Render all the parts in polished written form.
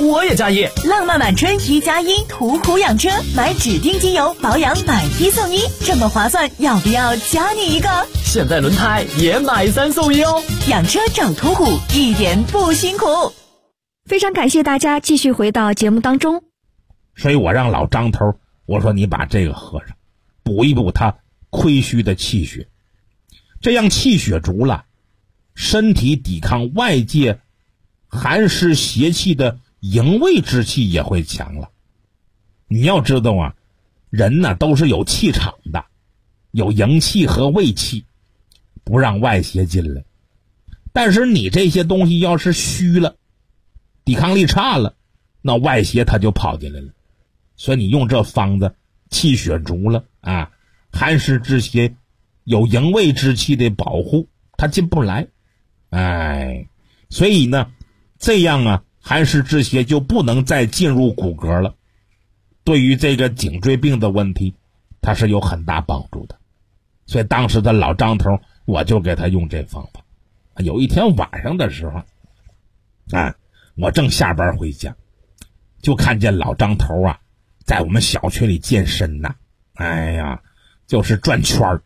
我也加一。 浪漫满春1+1途虎养车，买指定机油保养买1送1，这么划算，要不要加你一个？ 现在轮胎也买3送1哦。 养车找途虎，一点不辛苦。 非常感谢大家继续回到节目当中。 所以我让老张头，我说你把这个喝上，补一补他亏虚的气血，这样气血足了，身体抵抗外界寒湿邪气的营卫之气也会强了。你要知道啊，人呢都是有气场的，有营气和卫气，不让外邪进来。但是你这些东西要是虚了，抵抗力差了，那外邪它就跑进来了。所以你用这方子，气血足了啊，寒湿之邪有营卫之气的保护，它进不来。所以呢，这样啊，寒湿之邪就不能再进入骨骼了。对于这个颈椎病的问题，它是有很大帮助的。所以当时的老张头，我就给他用这方法。有一天晚上的时候，我正下班回家，就看见老张头啊，在我们小区里健身呐，就是转圈儿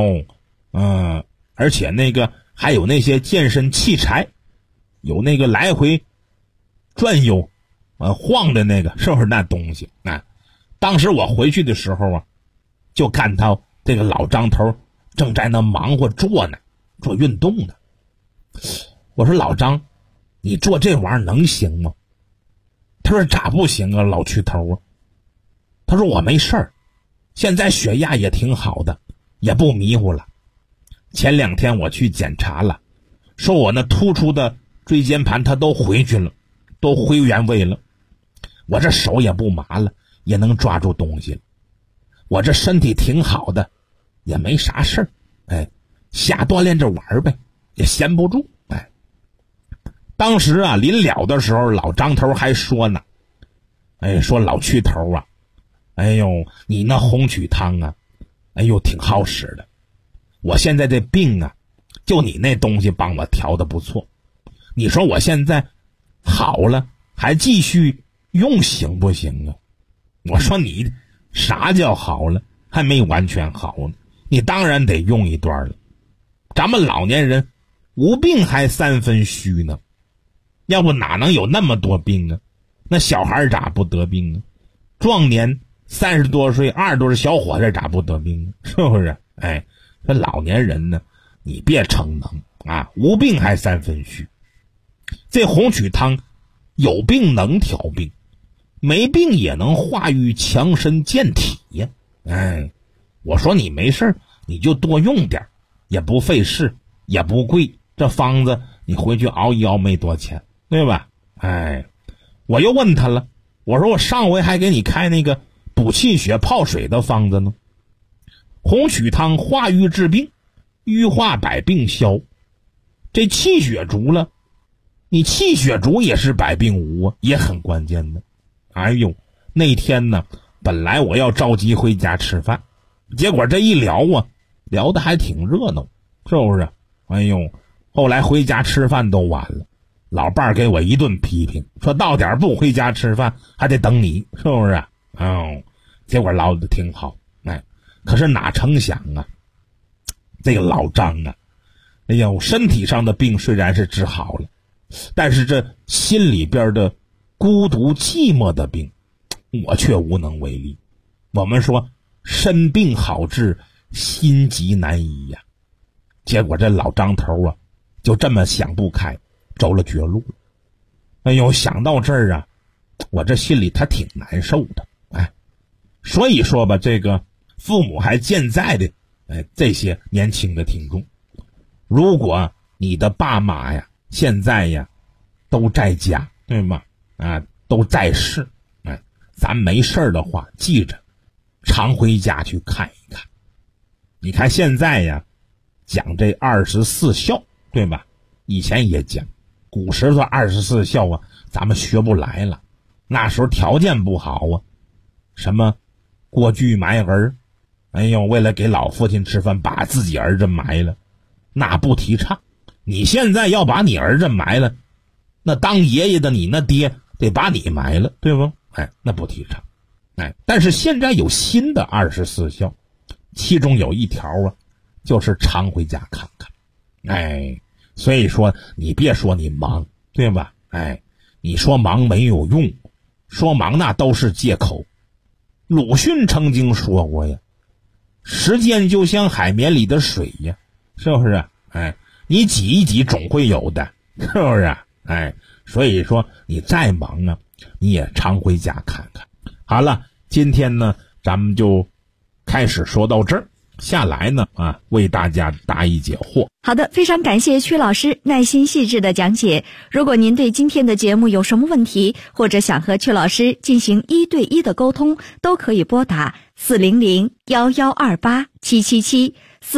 而且那个还有那些健身器材，有那个来回转悠晃的那个，是不是那东西当时我回去的时候啊，就看到这个老张头正在那忙活做运动呢。我说老张，你做这玩意儿能行吗？他说咋不行啊，老区头啊。他说我没事儿，现在血压也挺好的，也不迷糊了。前2天我去检查了，说我那突出的椎间盘它都回去了，都回原位了。我这手也不麻了，也能抓住东西了。我这身体挺好的，也没啥事儿，瞎锻炼着玩呗，也闲不住。当时啊，临了的时候，老张头还说呢，说老区头啊，你那红曲汤啊，挺好使的。我现在这病啊，就你那东西帮我调的不错。你说我现在好了，还继续用行不行啊？我说你啥叫好了？还没完全好呢，你当然得用一段了。咱们老年人无病还3分虚呢，要不哪能有那么多病啊？那小孩咋不得病啊？壮年30多岁、20多岁小伙子咋不得病啊？是不是？这老年人呢，你别逞能啊，无病还3分虚。这红曲汤有病能调病，没病也能化瘀强身健体呀。我说你没事你就多用点，也不费事，也不贵。这方子你回去熬一熬没多钱，对吧？我又问他了，我说我上回还给你开那个补气血泡水的方子呢。红曲汤化瘀治病，瘀化百病消。这气血足了，你气血足也是百病无啊，也很关键的。那天呢，本来我要着急回家吃饭，结果这一聊啊，聊得还挺热闹，是不是？后来回家吃饭都晚了，老伴儿给我一顿批评，说到点不回家吃饭，还得等你，是不是？结果唠得挺好，可是哪成想啊，这个老张啊，身体上的病虽然是治好了，但是这心里边的孤独寂寞的病，我却无能为力。我们说身病好治，心急难医呀。结果这老张头啊，就这么想不开，走了绝路了。想到这儿啊，我这心里他挺难受的。所以说吧，这个父母还健在的这些年轻的听众，如果你的爸妈呀现在呀都在家，对吗？都在世，咱没事的话，记着常回家去看一看。你看现在呀讲这24孝，对吧？以前也讲，古时候24孝啊，咱们学不来了，那时候条件不好啊，什么过继埋儿，为了给老父亲吃饭把自己儿子埋了，那不提倡。你现在要把你儿子埋了，那当爷爷的你那爹得把你埋了，对不？那不提倡。但是现在有新的24孝，其中有一条啊，就是常回家看看。所以说你别说你忙，对吧？你说忙没有用，说忙那都是借口。鲁迅曾经说过呀，时间就像海绵里的水呀，是不是？你挤一挤总会有的，是不是？所以说你再忙啊，你也常回家看看。好了，今天呢咱们就开始说到这儿，下来呢为大家答疑解惑。 好的，非常感谢曲老师耐心细致的讲解。如果您对今天的节目有什么问题，或者想和曲老师进行1对1的沟通，都可以拨打400-1128-777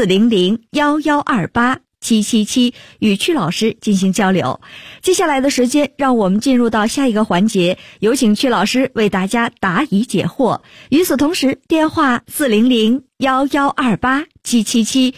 400-1128-777与曲老师进行交流。接下来的时间，让我们进入到下一个环节，有请曲老师为大家答疑解惑。与此同时，电话400-1128-777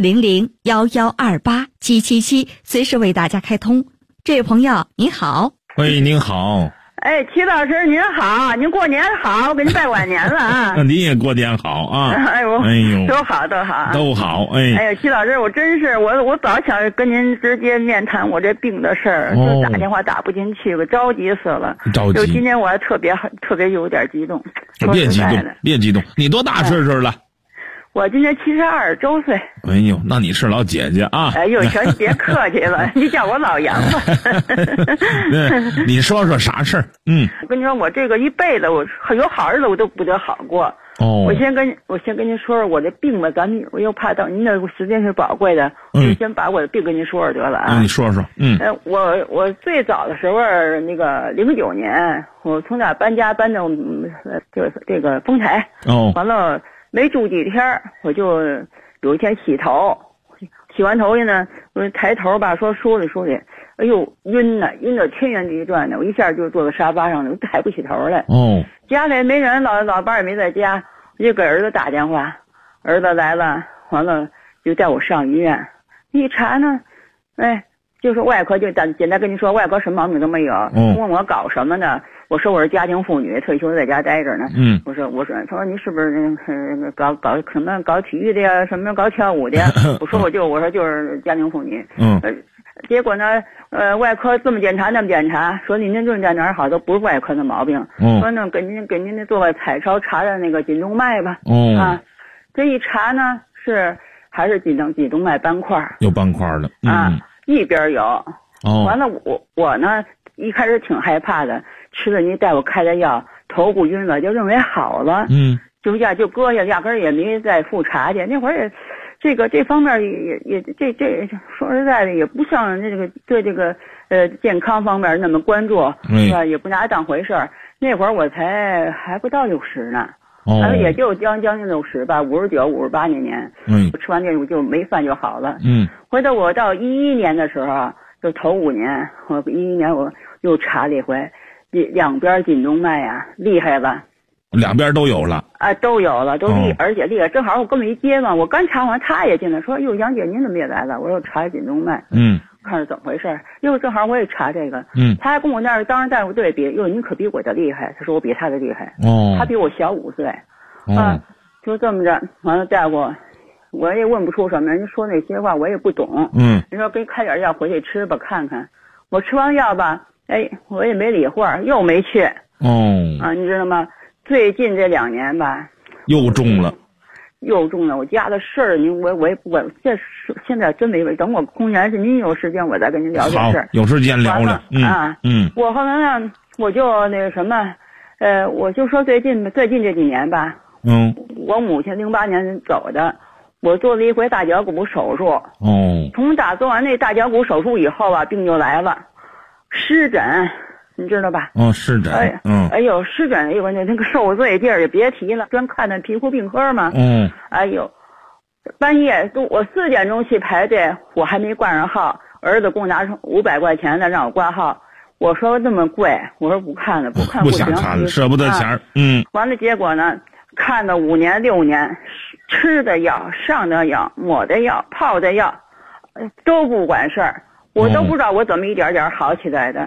400-1128-777随时为大家开通。这位朋友您好。 喂，您好。 曲老师您好，您过年好，我给您拜晚年了啊。 您也过年好啊。 哎呦，都好。曲老师，我真是我早想跟您直接面谈我这病的事儿，就打电话打不进去，我着急死了。就今天我还特别有点激动。 别激动，你多大岁数了？ 我今年72周岁。 哎呦，那你是老姐姐啊！ 哎呦，行，你别客气了，你叫我老杨吧。 你说说啥事儿？ 我跟你说，我这个一辈子，我有好日子我都不得好过。我先跟您说说我这病吧，我又怕等您的时间是宝贵的，我就先把我的病跟您说说得了啊。 你说说。 我最早的时候，那个09年，我从哪搬家搬到这个丰台。完了。没住几天，我就有一天洗头，洗完头去呢，我抬头吧，说梳理，哎呦，晕到天旋地转的，我一下就坐在沙发上了，我抬不起头来。家里没人，老伴也没在家，我就给儿子打电话，儿子来了，完了就带我上医院，一查呢，就说外科，就简单跟你说，外科什么毛病都没有。问我搞什么呢？我说我是家庭妇女，退休在家待着呢。我说，他说你是不是搞什么搞体育的呀？什么搞跳舞的呀？我说就是家庭妇女。结果呢，外科这么检查那么检查，说您这症在哪儿好，都不是外科的毛病。说呢给您做个彩超查的那个颈动脉吧。这一查呢还是颈动脉斑块。有斑块了。一边有。完了我呢一开始挺害怕的。吃了您大夫开的药，头不晕了，就认为好了。就搁下，压根儿也没再复查去。那会儿也，这方面也这说实在的，也不像这个对这个健康方面那么关注，是吧？也不拿当回事儿。那会儿我还不到60呢，也就将近60吧，59、58那年。我吃完这个就没饭就好了。回头我到11年的时候，就头5年，我11年我又查了一回。两边颈动脉啊厉害了，两边都有了都有了，而且厉害。正好我跟我一街坊，我刚查完，他也进来说：“哟，杨姐您怎么也来了？”我说：“查颈动脉。”看是怎么回事。又正好我也查这个。他还跟我那儿当着大夫对比，哟，您可比我的厉害。他说我比他的厉害。他比我小5岁。就这么着，完了大夫，我也问不出什么，人家说那些话我也不懂。人说给你开点药回去吃吧，看看。我吃完药吧。我也没理会，又没去。你知道吗？最近这2年吧，又中了。我家的事儿，我也不管。现在真没等我空闲是您有时间，我再跟您聊这事儿。有时间聊了。我后来呢，我就那个什么，我就说最近这几年吧。我母亲08年走的，我做了一回大脚骨手术。从做完那大脚骨手术以后啊，病就来了。湿疹，你知道吧？湿疹。哎呦，湿疹，一会儿那个受罪地儿也别提了，专看那皮肤病科嘛。哎呦，半夜我4点钟去排队，我还没挂上号，儿子给我拿出500块钱来让我挂号。我说那么贵，我说不看了，不想看了，舍不得钱。完了，结果呢，看了5年6年，吃的药、上的药、抹的药、泡的药，都不管事儿。我都不知道我怎么一点点好起来的。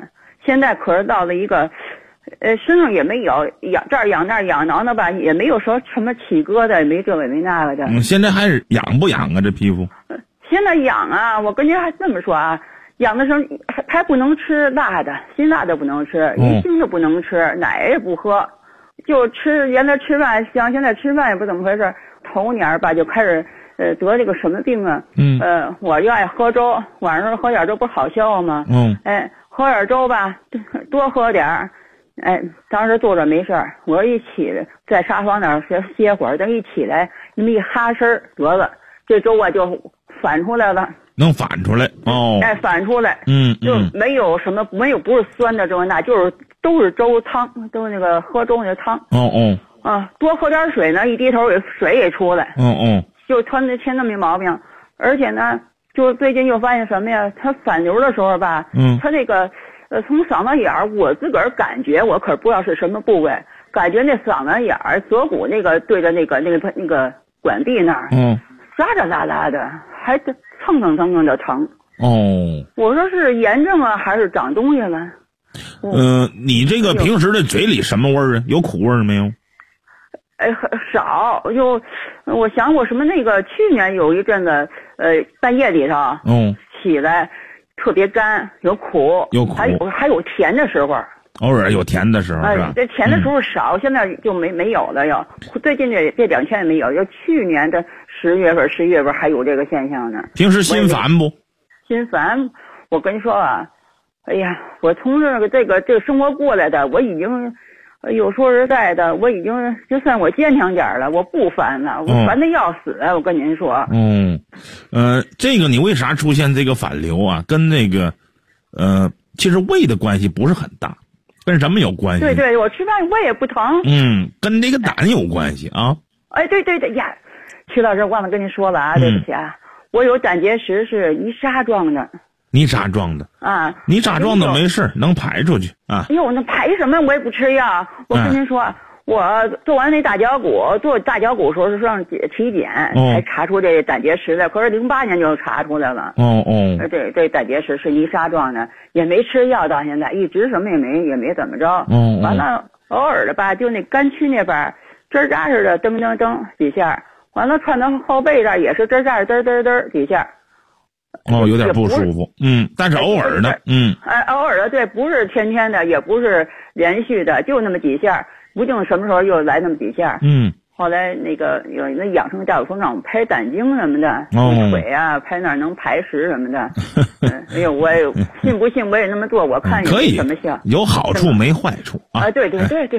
现在可是到了一个，身上也没有痒，这儿痒那儿痒，挠的吧，也没有说什么起疙瘩，也没这个也没那个的。 现在还是痒不痒啊？这皮肤？ 现在痒啊！我跟您还这么说啊，痒的时候还不能吃辣的，辛辣的不能吃，鱼腥的不能吃，奶也不喝，就吃原来吃饭香，现在吃饭也不怎么回事。头年吧就开始得这个什么病啊？我就爱喝粥，晚上喝点粥不好消化吗？喝点粥吧，多喝点儿。当时坐着没事儿，我一起来在沙发那儿歇会儿，等一起来那么一哈声得了，这粥啊就反出来了。 能反出来哦？ 反出来。就没有什么，没有不是酸的这那，就是都是粥汤，都是那个喝粥那汤。多喝点水呢，一低头水也出来。就他那前那么一毛病，而且呢，就最近又发现什么呀？他反流的时候吧，他这个从嗓子眼儿，我自个儿感觉，我可不知道是什么部位，感觉那嗓子眼儿锁骨那个对着那个管壁那儿，沙沙啦啦的，还蹭蹭的疼。我说是炎症啊，还是长东西了？ 你这个平时的嘴里什么味儿啊？有苦味儿没有？ 很少。我想我什么那个去年有一阵子，半夜里头，起来特别干，有苦，还有甜的时候。 偶尔有甜的时候是吧？ 这甜的时候少，现在就没有了。最近这2天也没有。去年的10月份、11月份还有这个现象呢。 平时心烦不？ 心烦，我跟你说啊，哎呀，我从这个生活过来的，我已经。有说实在的，我已经就算我坚强点了，我不烦了，我烦的要死。我跟您说， 这个你为啥出现这个反流啊？跟那个其实胃的关系不是很大，跟什么有关系？ 对，我吃饭胃也不疼。 跟那个胆有关系啊。 对呀，曲老师忘了跟您说了啊，对不起啊，我有胆结石是泥沙状的。 泥沙状的啊，泥沙状的没事，能排出去啊。 那排什么？我也不吃药。我跟您说，我做完那大脚骨，做大脚骨时候是上体检才查出这胆结石来，可是08年就查出来了。这胆结石是泥沙状的，也没吃药，到现在一直什么也没怎么着。完了偶尔的吧，就那肝区那边吱喳似的噔噔噔几下，完了窜到后背这儿也是吱喳嘚嘚嘚几下。 有点不舒服，但是偶尔的， 偶尔的，对，不是天天的，也不是连续的，就那么几下，不定什么时候又来那么几下。后来那个有那养生大夫说让我排胆经什么的，腿啊排那儿能排石什么的。我也信不信我也那么做，我看有什么效， 有好处没坏处啊。 对，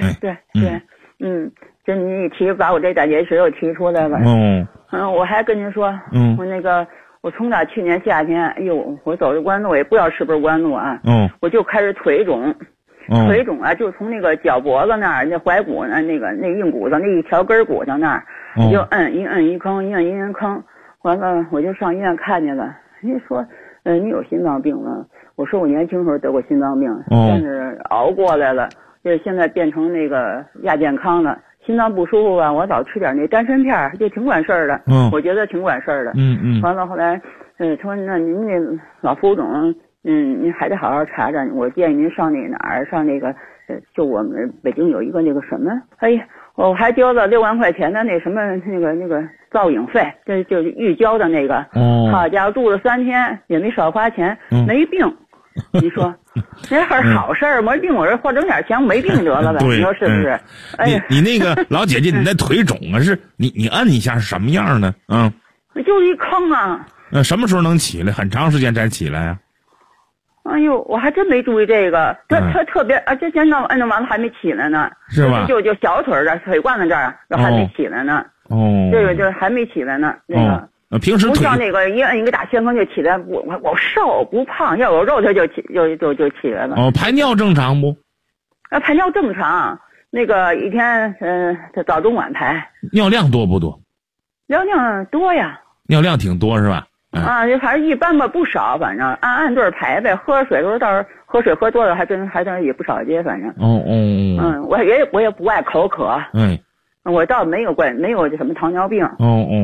这你一提把我这胆结石又提出来了。我还跟您说，我从打去年夏天，我走这弯路也不知道是不是弯路啊。我就开始腿肿，腿肿啊，就从那个脚脖子那儿，那踝骨那硬骨上那一条根骨上那儿，我就一坑，完了我就上医院看见了。人家说，你有心脏病了。我说我年轻时候得过心脏病，但是熬过来了，就是现在变成那个亚健康了。心脏不舒服吧，我老吃点那丹参片，就挺管事儿的。我觉得挺管事儿的。完了后来，他说那您那老副总，您还得好好查查。我建议您上那哪儿，上那个，就我们北京有一个那个什么，我还交了6万块钱的那什么那个造影费，就是预交的那个。好家伙，住了3天也没少花钱，没病。你说那还是好事儿吗？病我这花整点钱，我没病得了呗。你说是不是？ 你那个老姐姐，你那腿肿啊，是你按一下是什么样的？ 就是一坑啊。 什么时候能起来？很长时间才起来啊？ 我还真没注意这个。他特别之前按完了还没起来呢， 是吧？ 就小腿这腿罐子这儿还没起来呢。这个就还没起来呢。那个。 平时不像那个一摁一个大旋风就起来，我瘦不胖，要有肉它就起来了。 排尿正常不？ 排尿正常，那个一天早中晚排。 尿量多不多？ 尿量多呀。 尿量挺多是吧？ 反正一般吧，不少，反正按对排呗。喝水的时候倒是喝水喝多了，还真也不少接，反正。我也不爱口渴。我倒没有什么糖尿病。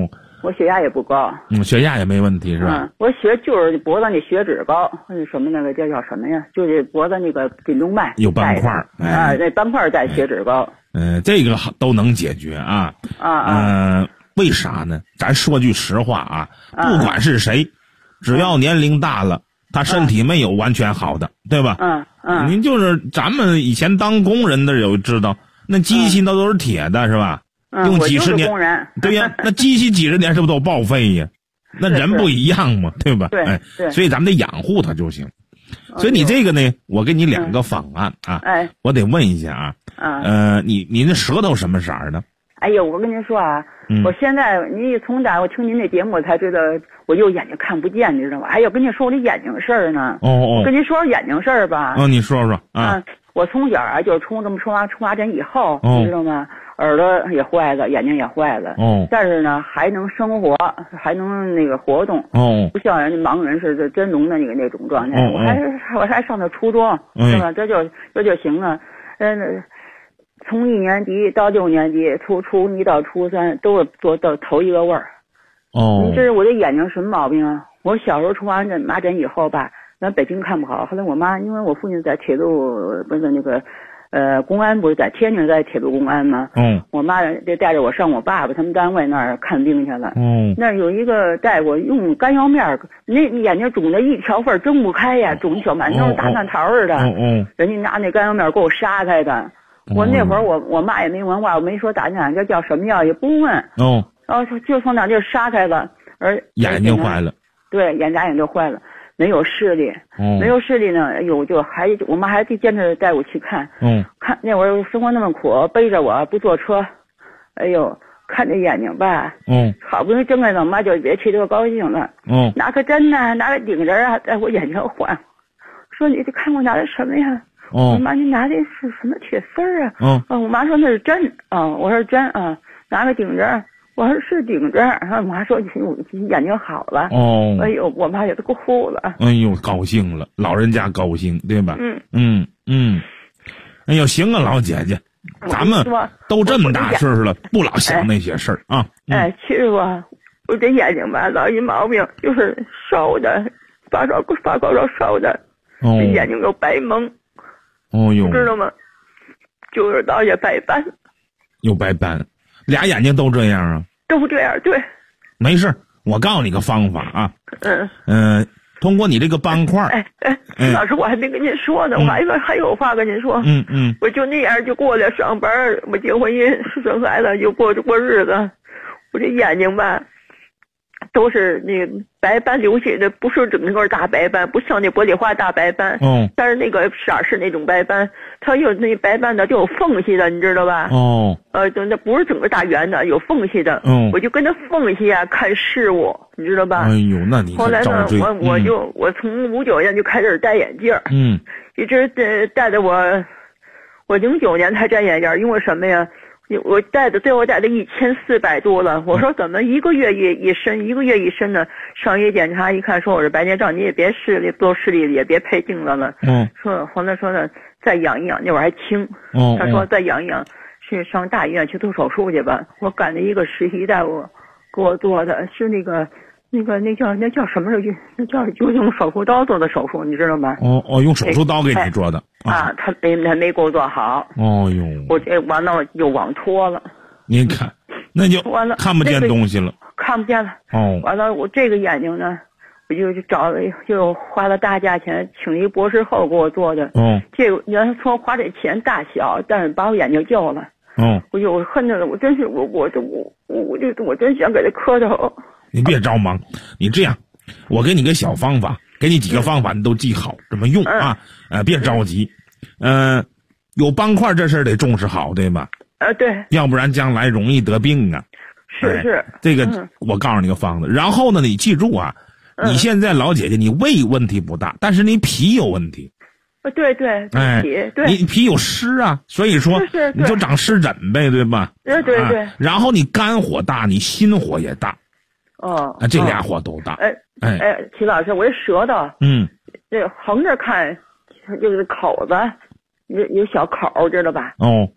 我血压也不高。 血压也没问题是吧？ 我就是脖子那血脂高，什么那个叫什么呀？就是脖子那个颈动脉有斑块那斑块带血脂高。 这个都能解决啊。为啥呢？咱说句实话啊，不管是谁，只要年龄大了，他身体没有完全好的，对吧？您就是咱们以前当工人的有知道，那机器那都是铁的是吧？用几十年，对呀，那机器几十年是不是都报废呀？那人不一样嘛，对吧？ 对， 所以咱们得养护它就行。所以你这个呢，我给你2个方案啊。我得问一下啊。你那舌头什么色儿的？ 哎呦，我跟您说啊，我现在从我听您那节目才知道，我右眼睛看不见，你知道吗？哎呦，跟您说我这眼睛事儿呢。我跟您说说眼睛事儿吧。 你说说啊。 我从小啊就冲麻疹以后，你知道吗？耳朵也坏了，眼睛也坏了。但是呢，还能生活，还能那个活动。不像人家盲人似的真聋的那种状态。我还上的初中，是吧？这就行了。从1年级到6年级，初1到初3都是做到头一个位儿。你知道我这眼睛什么毛病啊？我小时候冲完麻疹以后吧，咱北京看不好。后来我妈，因为我父亲在铁路不是那个公安，不是在天津在铁路公安吗？我妈就带着我上我爸爸他们单位那儿看病去了。那有一个大夫用干药面，那眼睛肿的一条缝睁不开呀，肿小馒头大蒜头似的。人家拿那干药面给我杀开的。我那会儿我妈也没文化，我没说打这叫什么药也不问。就从那地儿杀开了， 眼睛坏了。 对，眼就坏了，没有视力。没有视力呢，哎呦，我妈还得坚持带我去看。看那会儿生活那么苦，背着我不坐车，哎呦，看这眼睛吧。好不容易睁开了，我妈就别气得高兴了。拿个针呐，拿个顶针啊，在我眼睛换。说你这看我拿的什么呀？我妈，你拿的是什么铁丝儿啊？我妈说那是针啊。我说针啊，拿个顶针。我说是顶针。然后我妈说你眼睛好了。哎呦，我妈也都哭了。 哎呦，高兴了，老人家高兴，对吧？哎呦，行啊，老姐姐，咱们都这么大岁数了，不老想那些事儿啊。 其实我这眼睛吧，老一毛病就是烧的，发高烧烧的，眼睛有白蒙。知道吗？就是老也白斑。 有白斑，俩眼睛都这样啊？ 都这样，对。 没事，我告诉你个方法啊。通过你这个斑块。 老师，我还没跟您说呢，我还有话跟您说。我就那样就过来上班，我结婚生孩子就过日子。我这眼睛吧，都是那个白斑流血的，不是整个大白斑，不像那玻璃花大白斑。但是那个色是那种白斑，它有那白斑的就有缝隙的，你知道吧？那不是整个大圆的，有缝隙的。我就跟那缝隙啊看事物，你知道吧？ 哎呦，那你后来呢，我从59年就开始戴眼镜。一直戴的我09年才摘眼镜，因为什么呀？我最后戴的1400多了。我说怎么一个月一身呢？上医检查一看，说我是白内障，你也别多视力也别配镜子了。后来说呢，再养一养，那会儿还轻。他说再养一养，去上大医院去做手术去吧。我赶着一个实习大夫给我做的，是那叫什么手术？那叫就用手术刀做的手术，你知道吗？ 用手术刀给你做的。 他没给我做好。我这完了就往脱了。 您看，那就完了，看不见东西了。 看不见了。完了，我这个眼睛呢，我就花了大价钱请一博士后给我做的。这个你要说花这钱大小，但是把我眼睛救了。我恨着了，我真是我真想给他磕头。 你别着忙，你这样，我给你个小方法，给你几个方法，你都记好，怎么用啊？别着急。有斑块这事儿得重视好，对吧？ 对。 要不然将来容易得病啊。 是。 这个我告诉你个方子，然后呢，你记住啊，你现在老姐姐你胃问题不大，但是你脾有问题。 对， 你脾有湿啊，所以说你就长湿疹呗，对吧？ 对。 然后你肝火大，你心火也大。这俩火都大。 齐老师，我这舌头，这横着看就是口子有小口，知道吧？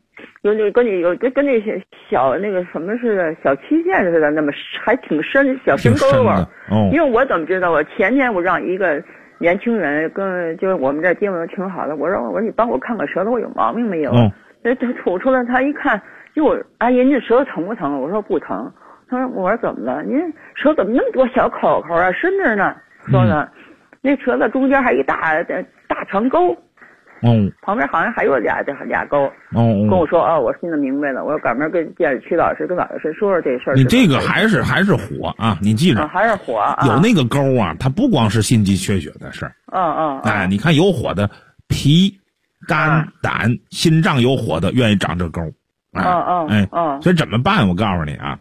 跟那些小那个什么似的，小曲线似的，那么还挺深，小深沟啊。 哦。 因为我怎么知道？我前天我让一个年轻人就是我们这接吻挺好的，我说你帮我看看舌头我有毛病没有？他吐出来，他一看，阿姨您舌头疼不疼？我说不疼。他说我说怎么了？您舌头怎么那么多小口口啊？深着呢。说呢，那舌头中间还一大长沟。旁边好像还有俩沟。跟我说我现在明白了。我说赶明跟曲老师跟老师说说这事儿。 你这个还是火啊！你记着， 还是火啊！ 有那个沟啊，它不光是心肌缺血的事儿。你看有火的脾、肝、胆、心脏有火的，愿意长这沟。所以怎么办？我告诉你啊。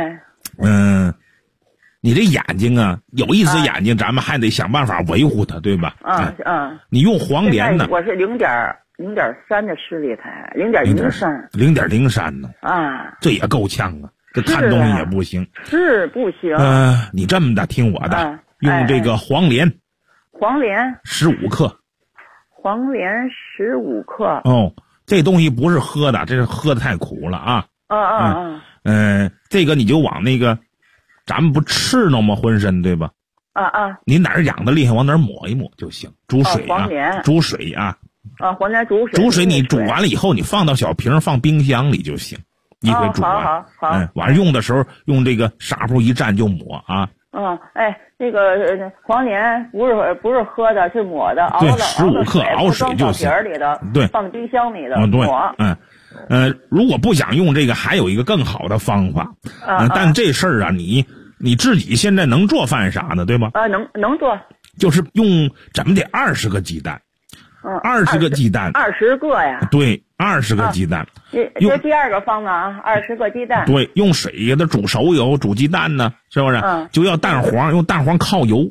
你这眼睛啊，有一只眼睛，咱们还得想办法维护它，对吧？你用黄连呢？ 我是0.3的视力才0.03 呢。这也够呛啊！这看东西也不行。 是不行。 你这么的听我的，用这个黄连15克。 黄连15克。 这东西不是喝的，这是喝的太苦了啊。这个你就往那个。咱们不赤弄吗？浑身对吧？你哪儿痒的厉害，往哪儿抹一抹就行。煮水煮水啊。 黄连煮水。 煮水你煮完了以后，你放到小瓶，放冰箱里就行。一回煮完。 好。 晚上用的时候用这个纱布一蘸就抹啊。 那个黄连不是喝的，是抹的，熬了 15克熬水就行。 放瓶里的， 对， 放冰箱里的抹。如果不想用这个，还有一个更好的方法。但这事儿啊，你自己现在能做饭啥的，对吧？ 能做。 就是用怎么得20个鸡蛋。20个鸡蛋。 20个呀？ 对，20个鸡蛋。 这第二个方法啊，20个鸡蛋。 对，用水给它煮熟油，煮鸡蛋呢，是不是？就要蛋黄，用蛋黄靠油。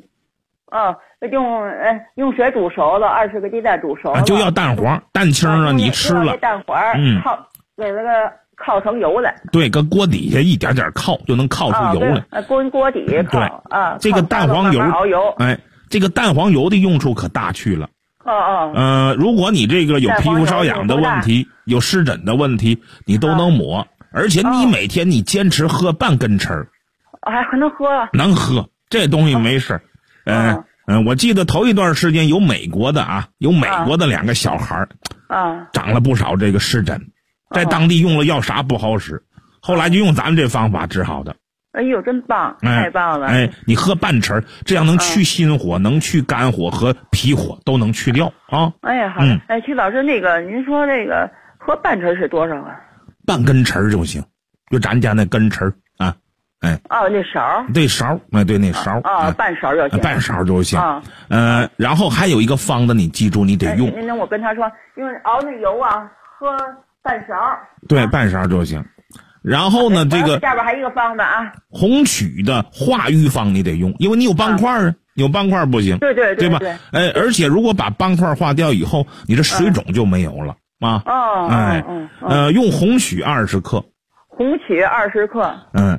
用水煮熟了，20个鸡蛋煮熟了。 就要蛋黄，蛋清呢你吃了。 蛋黄给那个靠成油来。 对，搁锅底下一点点靠，就能靠出油来。 锅底靠。 对这个蛋黄油， 熬油。 这个蛋黄油的用处可大去了。如果你这个有皮肤瘙痒的问题，有湿疹的问题，你都能抹。而且你每天你坚持喝半根匙。 还能喝？ 能喝，这东西没事。我记得头一段时间有美国的2个小孩长了不少这个湿疹，在当地用了药啥不好使，后来就用咱们这方法治好的。 哎呦，真棒，太棒了！ 你喝半匙，这样能去心火，能去肝火和脾火都能去掉啊。 好的。曲老师，那个您说这个喝半匙是多少啊？ 半根匙就行，就咱家那根匙啊。 那勺。 对勺，对那勺。 半勺就行。 半勺就行。然后还有一个方子，你记住，你得用。 那我跟他说，因为熬那油啊，喝半勺。 对，半勺就行。然后呢，这个下边还有一个方子啊， 红曲的化瘀方你得用，因为你有斑块啊，有斑块不行。对吧？而且如果把斑块化掉以后，你这水肿就没有了啊。用红曲20克。 红曲20克。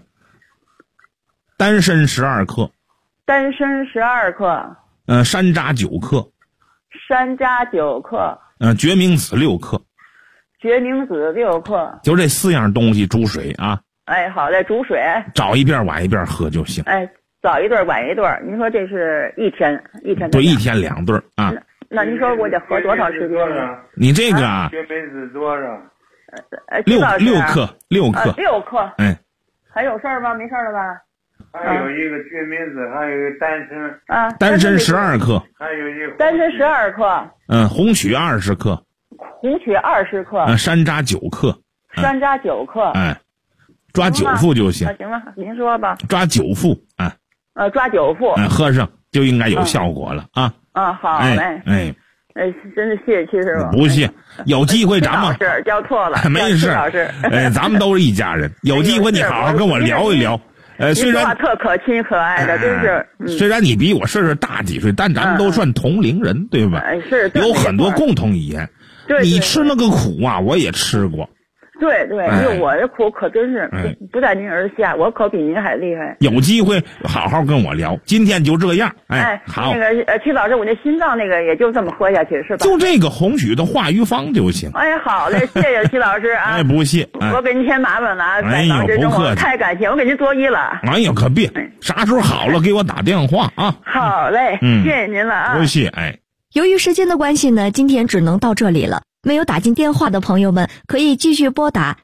丹参12克。 丹参12克。 山楂9克。 山楂9克。 决明子6克。 决明子6克。 就这4样东西煮水啊。 好嘞，煮水。 早一遍晚一遍喝就行。 早一顿晚一顿。您说这是一天。 对，1天2顿啊。 那您说我得喝多长时间呢？ 你这个啊。 决明子多少 ？6克。6 克。还有事儿吗？没事了吧？ 还有一个决明子，还有一个丹参。 丹参12克。 还有一个丹参12克。 红曲20克。 红曲20克。 山楂9克。 山楂9克。 抓9副就行。 行了，您说吧。 抓9副抓9副。 喝上就应该有效果了啊。 好嘞。真的谢谢师傅。 不谢，有机会咱们是叫错了， 没事。咱们都是一家人，有机会你好好跟我聊一聊。虽然特可亲可爱的，真是。 虽然你比我岁数大几岁，但咱们都算同龄人，对吧？ 是。 有很多共同语言。你吃那个苦啊，我也吃过。 对，因为我这苦可真是不在您而下，我可比您还厉害。 有机会好好跟我聊，今天就这样。好。 那个曲老师，我那心脏那个也就这么喝下去是吧？ 就这个红曲的化瘀方就行。 好嘞，谢谢曲老师啊。 不谢。 我给您添麻烦了啊。 不客气。 太感谢，我给您作揖了。 可别，啥时候好了给我打电话啊。 好嘞，谢谢您了啊。 不谢。 由于时间的关系呢，今天只能到这里了。没有打进电话的朋友们，可以继续拨打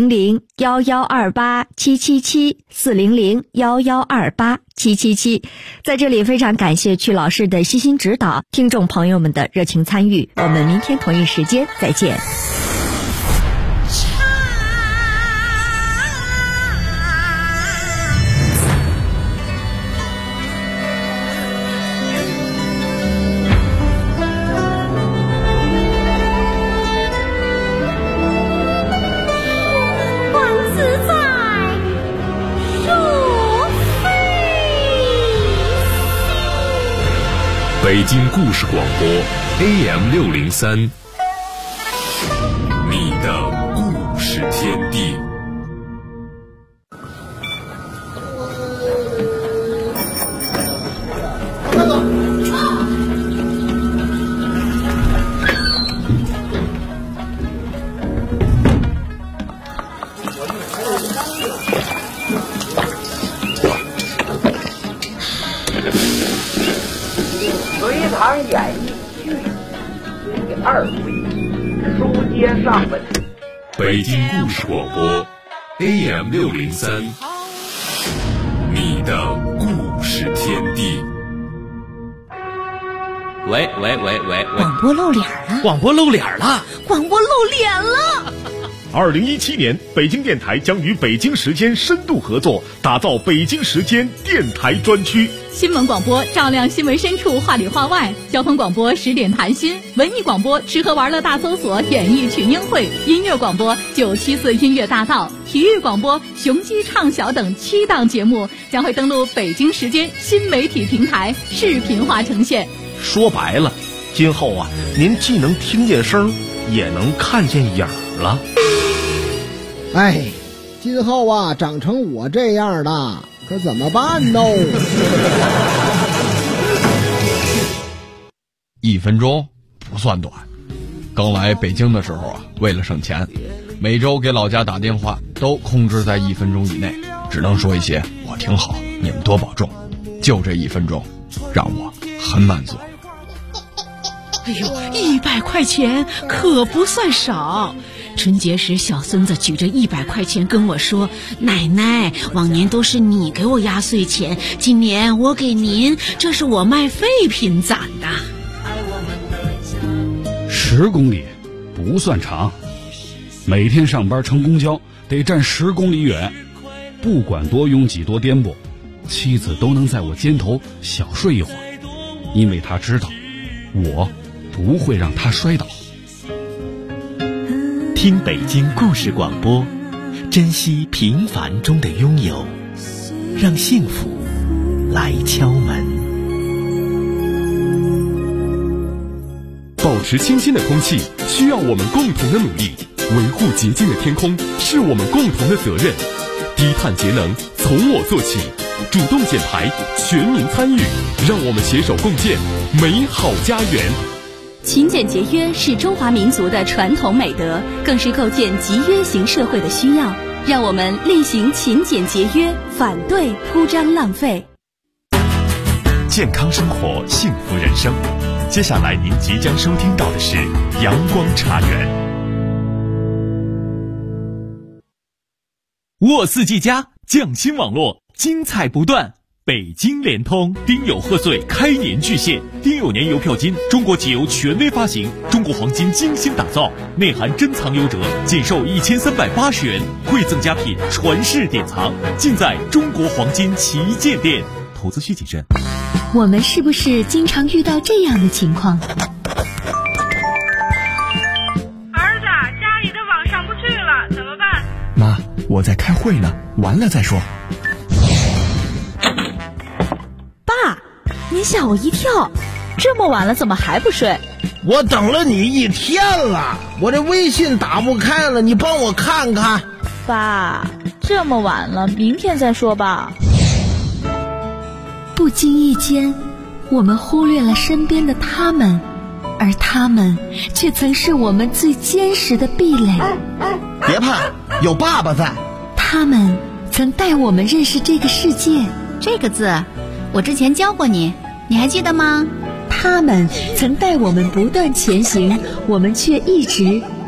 400-1128-777，400-1128-777。在这里非常感谢曲老师的悉心指导，听众朋友们的热情参与。我们明天同一时间再见。 北京故事广播 AM603， 你的故事天地。 隋唐演义第2回，书接上文。 北京故事广播 AM603， 你的故事天地。 喂， 广播露脸了！ 广播露脸了 ！2017年，北京电台将与北京时间深度合作，打造北京时间电台专区。 新闻广播照亮新闻深处，话里话外；交通广播10点谈心；文艺广播吃喝玩乐大搜索，演艺群英会；音乐广播974音乐大道；体育广播雄鸡畅晓等7档节目将会登陆北京时间新媒体平台，视频化呈现。 说白了，今后啊，您既能听见声，也能看见影了。 今后啊，长成我这样的，可怎么办呢 ？1分钟不算短。刚来北京的时候啊，为了省钱，每周给老家打电话都控制在1分钟以内，只能说一些我挺好，你们多保重。就这1分钟，让我很满足。 100块钱可不算少。春节时，小孙子举着100块钱跟我说：“奶奶，往年都是你给我压岁钱，今年我给您，这是我卖废品攒的。 ”10公里不算长，每天上班乘公交得站10公里远，不管多拥挤多颠簸，妻子都能在我肩头小睡一会儿，因为她知道我不会让她摔倒。 听北京故事广播，珍惜平凡中的拥有，让幸福来敲门。 保持清新的空气需要我们共同的努力，维护洁净的天空是我们共同的责任。低碳节能从我做起，主动减排，全民参与，让我们携手共建美好家园。 勤俭节约是中华民族的传统美德，更是构建集约型社会的需要。让我们厉行勤俭节约，反对铺张浪费。 健康生活，幸福人生。接下来您即将收听到的是阳光茶园。沃四 G 加匠心网络，精彩不断。北京联通丁酉贺岁开年巨献，丁酉年邮票金中国集邮权威发行，中国黄金精心打造，内含珍藏优折，仅售1380元，馈赠佳品传世典藏，尽在中国黄金旗舰店。投资需谨慎。 我们是不是经常遇到这样的情况？ 儿子，家里的网上不去了，怎么办？ 妈，我在开会呢，完了再说。 您吓我一跳，这么晚了怎么还不睡？ 我等了你1天了， 我这微信打不开了，你帮我看看。 爸，这么晚了，明天再说吧。 不经意间，我们忽略了身边的他们，而他们却曾是我们最坚实的壁垒。 别怕，有爸爸在。 他们曾带我们认识这个世界。 这个字，我之前教过你，你还记得吗？ 他们曾带我们不断前行，我们却一直